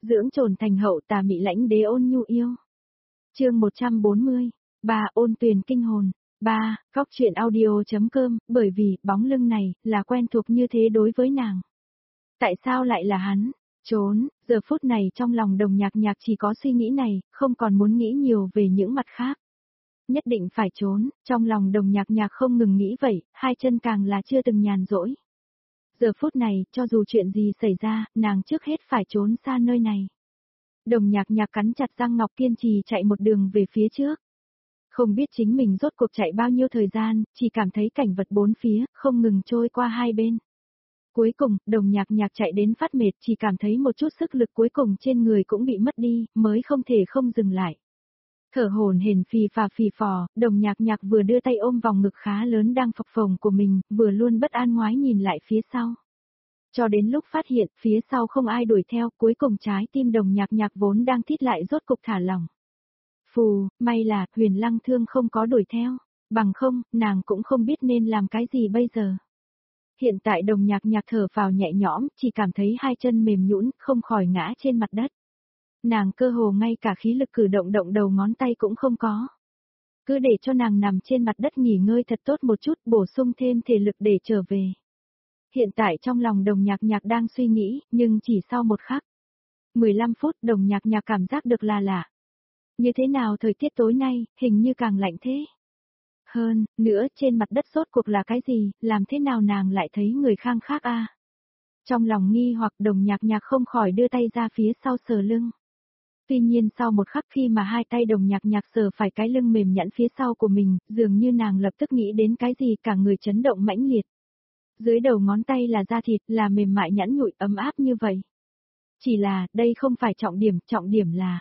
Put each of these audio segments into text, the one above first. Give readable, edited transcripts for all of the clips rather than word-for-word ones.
dưỡng trồn thành hậu tà mị lãnh đế ôn nhu yêu. Chương 140, 3 ôn tuyền kinh hồn. 3. Góc truyện audio.com, bởi vì bóng lưng này là quen thuộc như thế đối với nàng. Tại sao lại là hắn? Trốn, giờ phút này trong lòng Đồng Nhạc Nhạc chỉ có suy nghĩ này, không còn muốn nghĩ nhiều về những mặt khác. Nhất định phải trốn, trong lòng Đồng Nhạc Nhạc không ngừng nghĩ vậy, hai chân càng là chưa từng nhàn rỗi. Giờ phút này, cho dù chuyện gì xảy ra, nàng trước hết phải trốn xa nơi này. Đồng Nhạc Nhạc cắn chặt răng ngọc kiên trì chạy một đường về phía trước. Không biết chính mình rốt cuộc chạy bao nhiêu thời gian, chỉ cảm thấy cảnh vật bốn phía, không ngừng trôi qua hai bên. Cuối cùng, Đồng Nhạc Nhạc chạy đến phát mệt, chỉ cảm thấy một chút sức lực cuối cùng trên người cũng bị mất đi, mới không thể không dừng lại. Thở hổn hển phì phò, Đồng Nhạc Nhạc vừa đưa tay ôm vòng ngực khá lớn đang phập phồng của mình, vừa luôn bất an ngoái nhìn lại phía sau. Cho đến lúc phát hiện phía sau không ai đuổi theo, cuối cùng trái tim Đồng Nhạc Nhạc vốn đang thít lại rốt cục thả lỏng. Phù, may là Huyền Lăng Thương không có đuổi theo, bằng không, nàng cũng không biết nên làm cái gì bây giờ. Hiện tại Đồng Nhạc Nhạc thở vào nhẹ nhõm, chỉ cảm thấy hai chân mềm nhũn, không khỏi ngã trên mặt đất. Nàng cơ hồ ngay cả khí lực cử động đầu ngón tay cũng không có. Cứ để cho nàng nằm trên mặt đất nghỉ ngơi thật tốt một chút, bổ sung thêm thể lực để trở về. Hiện tại trong lòng Đồng Nhạc Nhạc đang suy nghĩ, nhưng chỉ sau một khắc. 15 phút Đồng Nhạc Nhạc cảm giác được là lạ. Như thế nào thời tiết tối nay, hình như càng lạnh thế. Hơn, nữa trên mặt đất rốt cuộc là cái gì, làm thế nào nàng lại thấy người khác a? Trong lòng nghi hoặc Đồng Nhạc Nhạc không khỏi đưa tay ra phía sau sờ lưng. Tuy nhiên sau một khắc khi mà hai tay Đồng Nhạc Nhạc sờ phải cái lưng mềm nhẵn phía sau của mình, dường như nàng lập tức nghĩ đến cái gì cả người chấn động mãnh liệt. Dưới đầu ngón tay là da thịt, là mềm mại nhẵn nhụi ấm áp như vậy. Chỉ là, đây không phải trọng điểm là...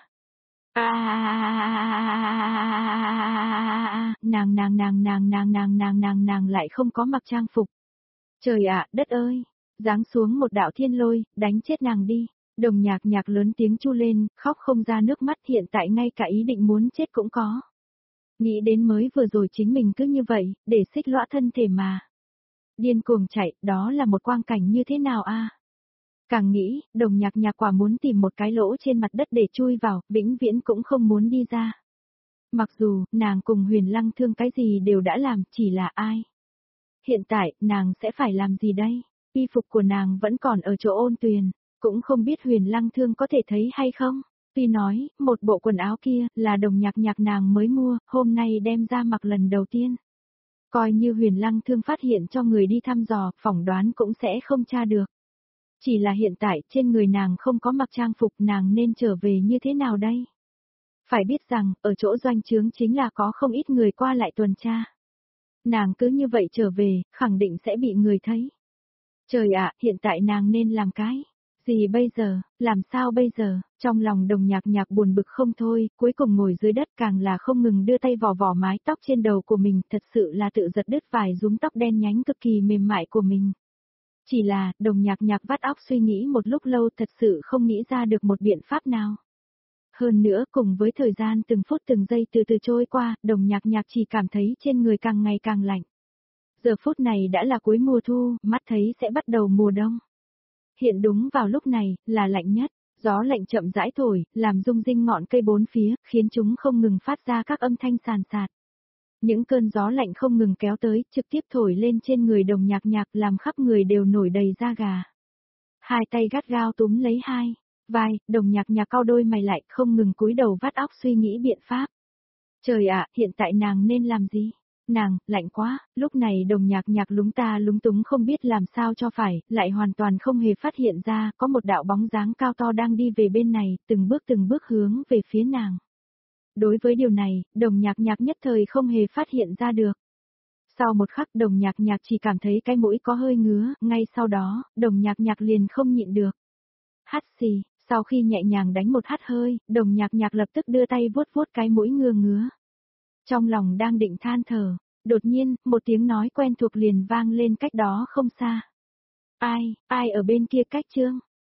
Nàng lại không có mặc trang phục. Trời ạ, đất ơi, giáng xuống một đạo thiên lôi, đánh chết nàng đi. Đồng Nhạc Nhạc lớn tiếng chu lên, khóc không ra nước mắt, hiện tại ngay cả ý định muốn chết cũng có. Nghĩ đến mới vừa rồi chính mình cứ như vậy, để xích lõa thân thể mà. Điên cuồng chạy, đó là một quang cảnh như thế nào a? Càng nghĩ, Đồng Nhạc Nhạc quả muốn tìm một cái lỗ trên mặt đất để chui vào, vĩnh viễn cũng không muốn đi ra. Mặc dù, nàng cùng Huyền Lăng Thương cái gì đều đã làm, chỉ là ai? Hiện tại, nàng sẽ phải làm gì đây? Y phục của nàng vẫn còn ở chỗ Ôn Tuyền, cũng không biết Huyền Lăng Thương có thể thấy hay không? Tuy nói, một bộ quần áo kia, là Đồng Nhạc Nhạc nàng mới mua, hôm nay đem ra mặc lần đầu tiên. Coi như Huyền Lăng Thương phát hiện cho người đi thăm dò, phỏng đoán cũng sẽ không tra được. Chỉ là hiện tại trên người nàng không có mặc trang phục, nàng nên trở về như thế nào đây? Phải biết rằng, ở chỗ doanh trướng chính là có không ít người qua lại tuần tra. Nàng cứ như vậy trở về, khẳng định sẽ bị người thấy. Trời ạ, hiện tại nàng nên làm cái gì bây giờ, làm sao bây giờ? Trong lòng Đồng Nhạc Nhạc buồn bực không thôi, cuối cùng ngồi dưới đất càng là không ngừng đưa tay vò mái tóc trên đầu của mình, thật sự là tự giật đứt vài rúm tóc đen nhánh cực kỳ mềm mại của mình. Chỉ là, Đồng Nhạc Nhạc vắt óc suy nghĩ một lúc lâu, thật sự không nghĩ ra được một biện pháp nào. Hơn nữa, cùng với thời gian từng phút từng giây từ từ trôi qua, Đồng Nhạc Nhạc chỉ cảm thấy trên người càng ngày càng lạnh. Giờ phút này đã là cuối mùa thu, mắt thấy sẽ bắt đầu mùa đông. Hiện đúng vào lúc này, là lạnh nhất, gió lạnh chậm rãi thổi, làm rung rinh ngọn cây bốn phía, khiến chúng không ngừng phát ra các âm thanh sàn sạt. Những cơn gió lạnh không ngừng kéo tới, trực tiếp thổi lên trên người Đồng Nhạc Nhạc, làm khắp người đều nổi đầy da gà. Hai tay gắt gao túm lấy hai vai, Đồng Nhạc Nhạc cau đôi mày lại, không ngừng cúi đầu vắt óc suy nghĩ biện pháp. Trời ạ, hiện tại nàng nên làm gì? Nàng, lạnh quá, lúc này Đồng Nhạc Nhạc lúng túng không biết làm sao cho phải, lại hoàn toàn không hề phát hiện ra, có một đạo bóng dáng cao to đang đi về bên này, từng bước hướng về phía nàng. Đối với điều này, Đồng Nhạc Nhạc nhất thời không hề phát hiện ra được. Sau một khắc Đồng Nhạc Nhạc chỉ cảm thấy cái mũi có hơi ngứa, ngay sau đó, Đồng Nhạc Nhạc liền không nhịn được. Hắt xì, sau khi nhẹ nhàng đánh một hắt hơi, Đồng Nhạc Nhạc lập tức đưa tay vuốt cái mũi ngứa. Trong lòng đang định than thở, đột nhiên, một tiếng nói quen thuộc liền vang lên cách đó không xa. Ai ở bên kia cách Trương?